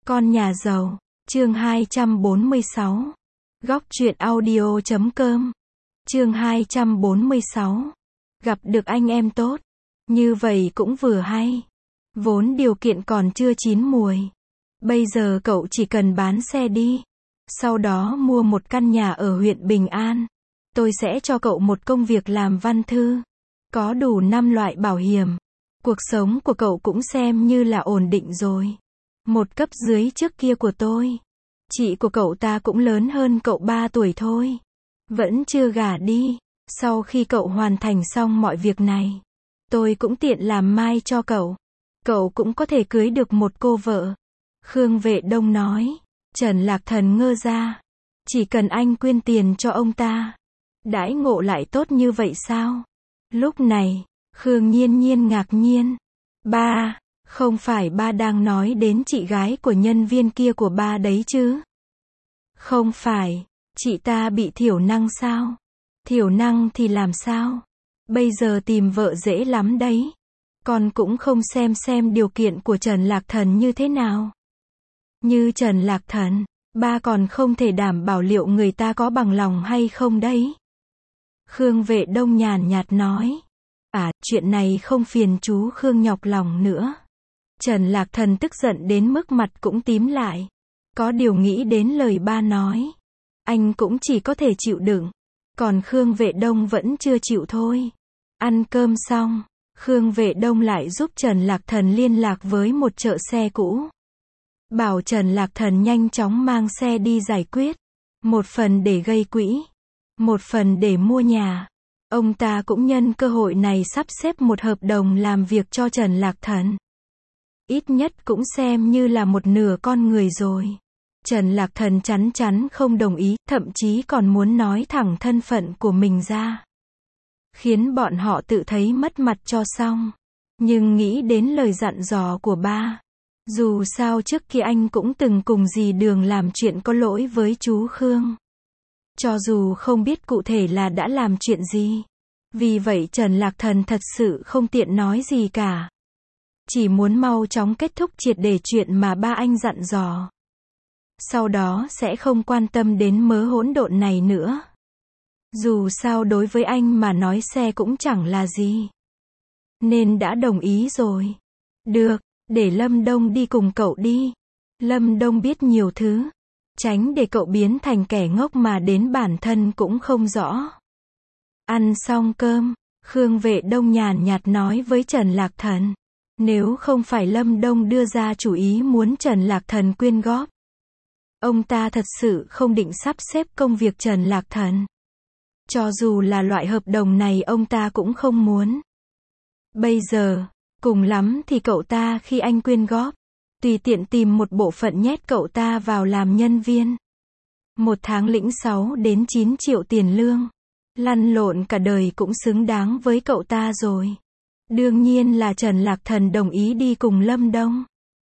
Con nhà giàu, chương 246. Góc truyện audio.com. Chương 246. Gặp được anh em tốt. Như vậy cũng vừa hay. Vốn điều kiện còn chưa chín muồi. Bây giờ cậu chỉ cần bán xe đi. Sau đó mua một căn nhà ở huyện Bình An. Tôi sẽ cho cậu một công việc làm văn thư. Có đủ 5 loại bảo hiểm. Cuộc sống của cậu cũng xem như là ổn định rồi. Một cấp dưới trước kia của tôi. Chị của cậu ta cũng lớn hơn cậu 3 tuổi thôi. Vẫn chưa gả đi. Sau khi cậu hoàn thành xong mọi việc này, tôi cũng tiện làm mai cho cậu. Cậu cũng có thể cưới được một cô vợ. Khương Vệ Đông nói. Trần Lạc Thần ngơ ra. Chỉ cần anh quyên tiền cho ông ta. Đãi ngộ lại tốt như vậy sao? Lúc này, Khương Nhiên Nhiên ngạc nhiên. Ba, không phải ba đang nói đến chị gái của nhân viên kia của ba đấy chứ? Không phải, chị ta bị thiểu năng sao? Thiểu năng thì làm sao? Bây giờ tìm vợ dễ lắm đấy. Con cũng không xem điều kiện của Trần Lạc Thần như thế nào. Như Trần Lạc Thần, ba còn không thể đảm bảo liệu người ta có bằng lòng hay không đấy. Khương Vệ Đông nhàn nhạt nói. Chuyện này không phiền chú Khương nhọc lòng nữa. Trần Lạc Thần tức giận đến mức mặt cũng tím lại. Có điều nghĩ đến lời ba nói. Anh cũng chỉ có thể chịu đựng. Còn Khương Vệ Đông vẫn chưa chịu thôi. Ăn cơm xong, Khương Vệ Đông lại giúp Trần Lạc Thần liên lạc với một chợ xe cũ. Bảo Trần Lạc Thần nhanh chóng mang xe đi giải quyết. Một phần để gây quỹ. Một phần để mua nhà. Ông ta cũng nhân cơ hội này sắp xếp một hợp đồng làm việc cho Trần Lạc Thần. Ít nhất cũng xem như là một nửa con người rồi. Trần Lạc Thần chắn chắn không đồng ý, thậm chí còn muốn nói thẳng thân phận của mình ra. Khiến bọn họ tự thấy mất mặt cho xong. Nhưng nghĩ đến lời dặn dò của ba. Dù sao trước kia anh cũng từng cùng dì Đường làm chuyện có lỗi với chú Khương. Cho dù không biết cụ thể là đã làm chuyện gì. Vì vậy Trần Lạc Thần thật sự không tiện nói gì cả. Chỉ muốn mau chóng kết thúc triệt để chuyện mà ba anh dặn dò. Sau đó sẽ không quan tâm đến mớ hỗn độn này nữa. Dù sao đối với anh mà nói xe cũng chẳng là gì. Nên đã đồng ý rồi. Được, để Lâm Đông đi cùng cậu đi. Lâm Đông biết nhiều thứ. Tránh để cậu biến thành kẻ ngốc mà đến bản thân cũng không rõ. Ăn xong cơm, Khương Vệ Đông nhàn nhạt nói với Trần Lạc Thần. Nếu không phải Lâm Đông đưa ra chủ ý muốn Trần Lạc Thần quyên góp. Ông ta thật sự không định sắp xếp công việc Trần Lạc Thần. Cho dù là loại hợp đồng này ông ta cũng không muốn. Bây giờ, cùng lắm thì cậu ta khi anh quyên góp. Tùy tiện tìm một bộ phận nhét cậu ta vào làm nhân viên. Một tháng lĩnh 6 đến 9 triệu tiền lương. Lăn lộn cả đời cũng xứng đáng với cậu ta rồi. Đương nhiên là Trần Lạc Thần đồng ý đi cùng Lâm Đông.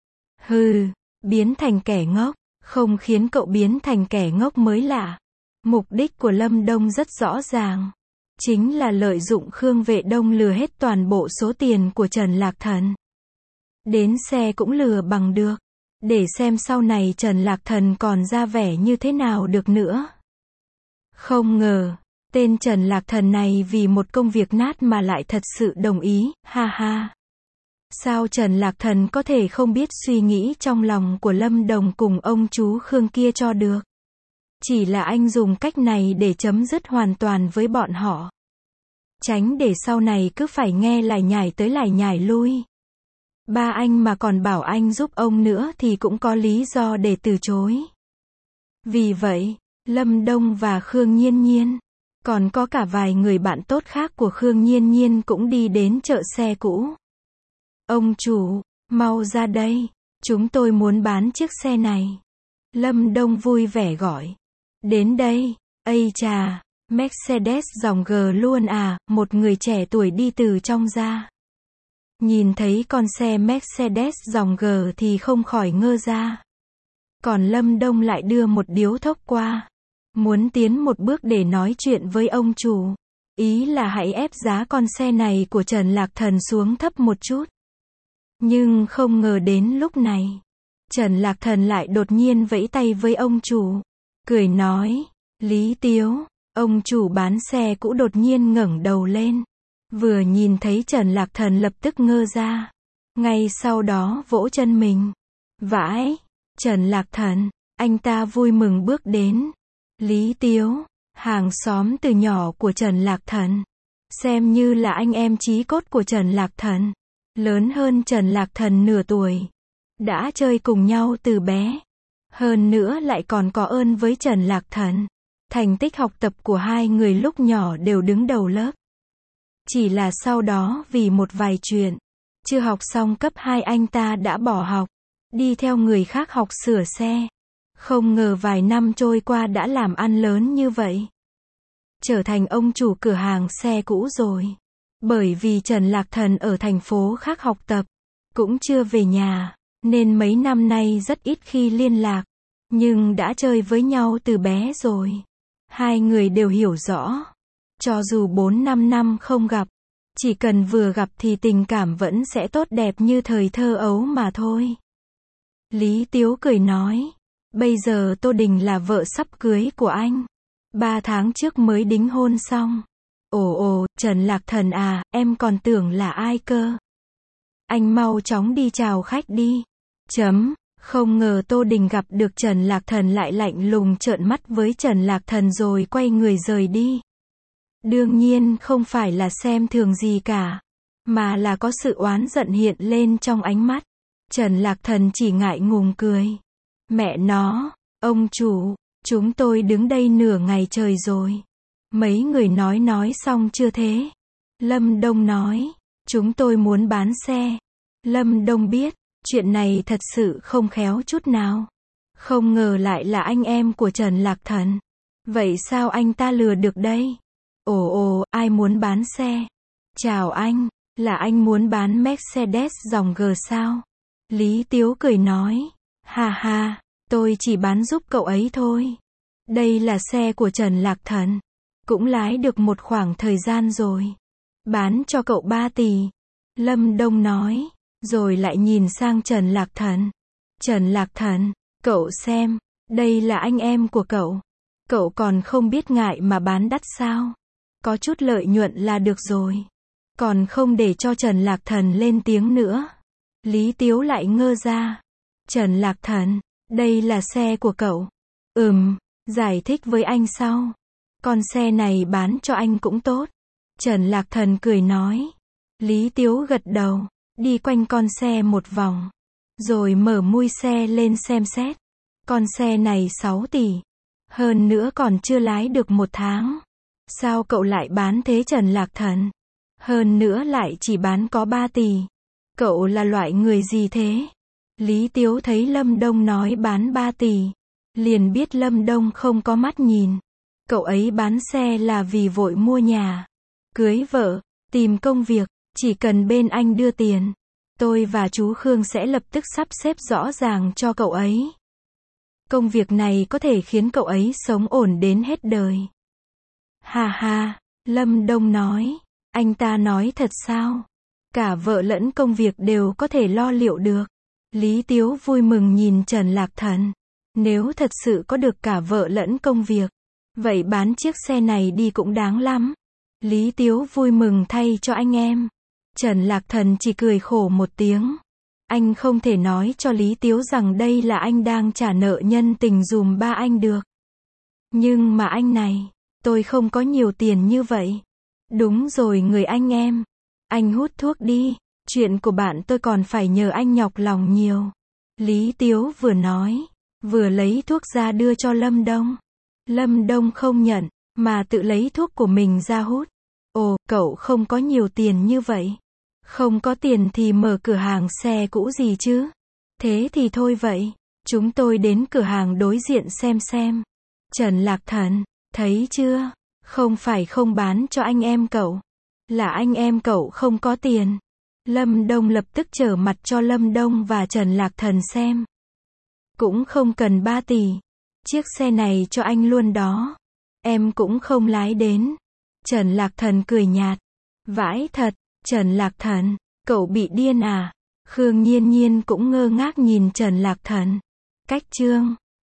Hừ, biến thành kẻ ngốc, không khiến cậu biến thành kẻ ngốc mới lạ. Mục đích của Lâm Đông rất rõ ràng. Chính là lợi dụng Khương Vệ Đông lừa hết toàn bộ số tiền của Trần Lạc Thần. Đến xe cũng lừa bằng được. Để xem sau này Trần Lạc Thần còn ra vẻ như thế nào được nữa. Không ngờ, tên Trần Lạc Thần này vì một công việc nát mà lại thật sự đồng ý, ha ha. Sao Trần Lạc Thần có thể không biết suy nghĩ trong lòng của Lâm Đồng cùng ông chú Khương kia cho được. Chỉ là anh dùng cách này để chấm dứt hoàn toàn với bọn họ. Tránh để sau này cứ phải nghe lải nhải tới lải nhải lui. Ba anh mà còn bảo anh giúp ông nữa thì cũng có lý do để từ chối. Vì vậy, Lâm Đông và Khương Nhiên Nhiên, còn có cả vài người bạn tốt khác của Khương Nhiên Nhiên cũng đi đến chợ xe cũ. Ông chủ, mau ra đây, chúng tôi muốn bán chiếc xe này. Lâm Đông vui vẻ gọi. Đến đây, ây chà, Mercedes dòng G luôn à, một người trẻ tuổi đi từ trong ra. Nhìn thấy con xe Mercedes dòng G thì không khỏi ngơ ra. Còn Lâm Đông lại đưa một điếu thuốc qua. Muốn tiến một bước để nói chuyện với ông chủ. Ý là hãy ép giá con xe này của Trần Lạc Thần xuống thấp một chút. Nhưng không ngờ đến lúc này, Trần Lạc Thần lại đột nhiên vẫy tay với ông chủ. Cười nói, Lý Tiếu. Ông chủ bán xe cũ đột nhiên ngẩng đầu lên. Vừa nhìn thấy Trần Lạc Thần lập tức ngơ ra. Ngay sau đó vỗ chân mình. Vãi, Trần Lạc Thần. Anh ta vui mừng bước đến. Lý Tiếu, hàng xóm từ nhỏ của Trần Lạc Thần. Xem như là anh em chí cốt của Trần Lạc Thần. Lớn hơn Trần Lạc Thần nửa tuổi. Đã chơi cùng nhau từ bé. Hơn nữa lại còn có ơn với Trần Lạc Thần. Thành tích học tập của hai người lúc nhỏ đều đứng đầu lớp. Chỉ là sau đó vì một vài chuyện, chưa học xong cấp 2 anh ta đã bỏ học, đi theo người khác học sửa xe. Không ngờ vài năm trôi qua đã làm ăn lớn như vậy. Trở thành ông chủ cửa hàng xe cũ rồi. Bởi vì Trần Lạc Thần ở thành phố khác học tập, cũng chưa về nhà, nên mấy năm nay rất ít khi liên lạc. Nhưng đã chơi với nhau từ bé rồi. Hai người đều hiểu rõ. Cho dù 4-5 năm không gặp, chỉ cần vừa gặp thì tình cảm vẫn sẽ tốt đẹp như thời thơ ấu mà thôi. Lý Tiếu cười nói, bây giờ Tô Đình là vợ sắp cưới của anh. 3 tháng trước mới đính hôn xong. Ồ, Trần Lạc Thần à, em còn tưởng là ai cơ. Anh mau chóng đi chào khách đi. Không ngờ Tô Đình gặp được Trần Lạc Thần lại lạnh lùng trợn mắt với Trần Lạc Thần rồi quay người rời đi. Đương nhiên không phải là xem thường gì cả, mà là có sự oán giận hiện lên trong ánh mắt. Trần Lạc Thần chỉ ngại ngùng cười. Mẹ nó, ông chủ, chúng tôi đứng đây nửa ngày trời rồi. Mấy người nói xong chưa thế? Lâm Đông nói, chúng tôi muốn bán xe. Lâm Đông biết, chuyện này thật sự không khéo chút nào. Không ngờ lại là anh em của Trần Lạc Thần. Vậy sao anh ta lừa được đây? Ồ, ai muốn bán xe? Chào anh, là anh muốn bán Mercedes dòng G sao? Lý Tiếu cười nói, ha, tôi chỉ bán giúp cậu ấy thôi. Đây là xe của Trần Lạc Thần. Cũng lái được một khoảng thời gian rồi. Bán cho cậu 3 tỷ. Lâm Đông nói, rồi lại nhìn sang Trần Lạc Thần. Trần Lạc Thần, cậu xem, đây là anh em của cậu. Cậu còn không biết ngại mà bán đắt sao? Có chút lợi nhuận là được rồi. Còn không để cho Trần Lạc Thần lên tiếng nữa. Lý Tiếu lại ngơ ra. Trần Lạc Thần, đây là xe của cậu. Giải thích với anh sau. Con xe này bán cho anh cũng tốt. Trần Lạc Thần cười nói. Lý Tiếu gật đầu, đi quanh con xe một vòng. Rồi mở mui xe lên xem xét. Con xe này 6 tỷ. Hơn nữa còn chưa lái được 1 tháng. Sao cậu lại bán thế Trần Lạc Thần? Hơn nữa lại chỉ bán có 3 tỷ. Cậu là loại người gì thế? Lý Tiếu thấy Lâm Đông nói bán 3 tỷ. Liền biết Lâm Đông không có mắt nhìn. Cậu ấy bán xe là vì vội mua nhà, cưới vợ, tìm công việc. Chỉ cần bên anh đưa tiền, tôi và chú Khương sẽ lập tức sắp xếp rõ ràng cho cậu ấy. Công việc này có thể khiến cậu ấy sống ổn đến hết đời. Ha, Lâm Đông nói. Anh ta nói thật sao? Cả vợ lẫn công việc đều có thể lo liệu được. Lý Tiếu vui mừng nhìn Trần Lạc Thần. Nếu thật sự có được cả vợ lẫn công việc, vậy bán chiếc xe này đi cũng đáng lắm. Lý Tiếu vui mừng thay cho anh em. Trần Lạc Thần chỉ cười khổ một tiếng. Anh không thể nói cho Lý Tiếu rằng đây là anh đang trả nợ nhân tình dùm ba anh được. Nhưng mà anh này, tôi không có nhiều tiền như vậy. Đúng rồi người anh em. Anh hút thuốc đi. Chuyện của bạn tôi còn phải nhờ anh nhọc lòng nhiều. Lý Tiếu vừa nói, vừa lấy thuốc ra đưa cho Lâm Đông. Lâm Đông không nhận, mà tự lấy thuốc của mình ra hút. Ồ, cậu không có nhiều tiền như vậy. Không có tiền thì mở cửa hàng xe cũ gì chứ? Thế thì thôi vậy. Chúng tôi đến cửa hàng đối diện xem. Trần Lạc Thần, thấy chưa? Không phải không bán cho anh em cậu. Là anh em cậu không có tiền. Lâm Đông lập tức trở mặt cho Lâm Đông và Trần Lạc Thần xem. Cũng không cần 3 tỷ. Chiếc xe này cho anh luôn đó. Em cũng không lái đến. Trần Lạc Thần cười nhạt. Vãi thật, Trần Lạc Thần, cậu bị điên à? Khương Nhiên Nhiên cũng ngơ ngác nhìn Trần Lạc Thần. Cách chương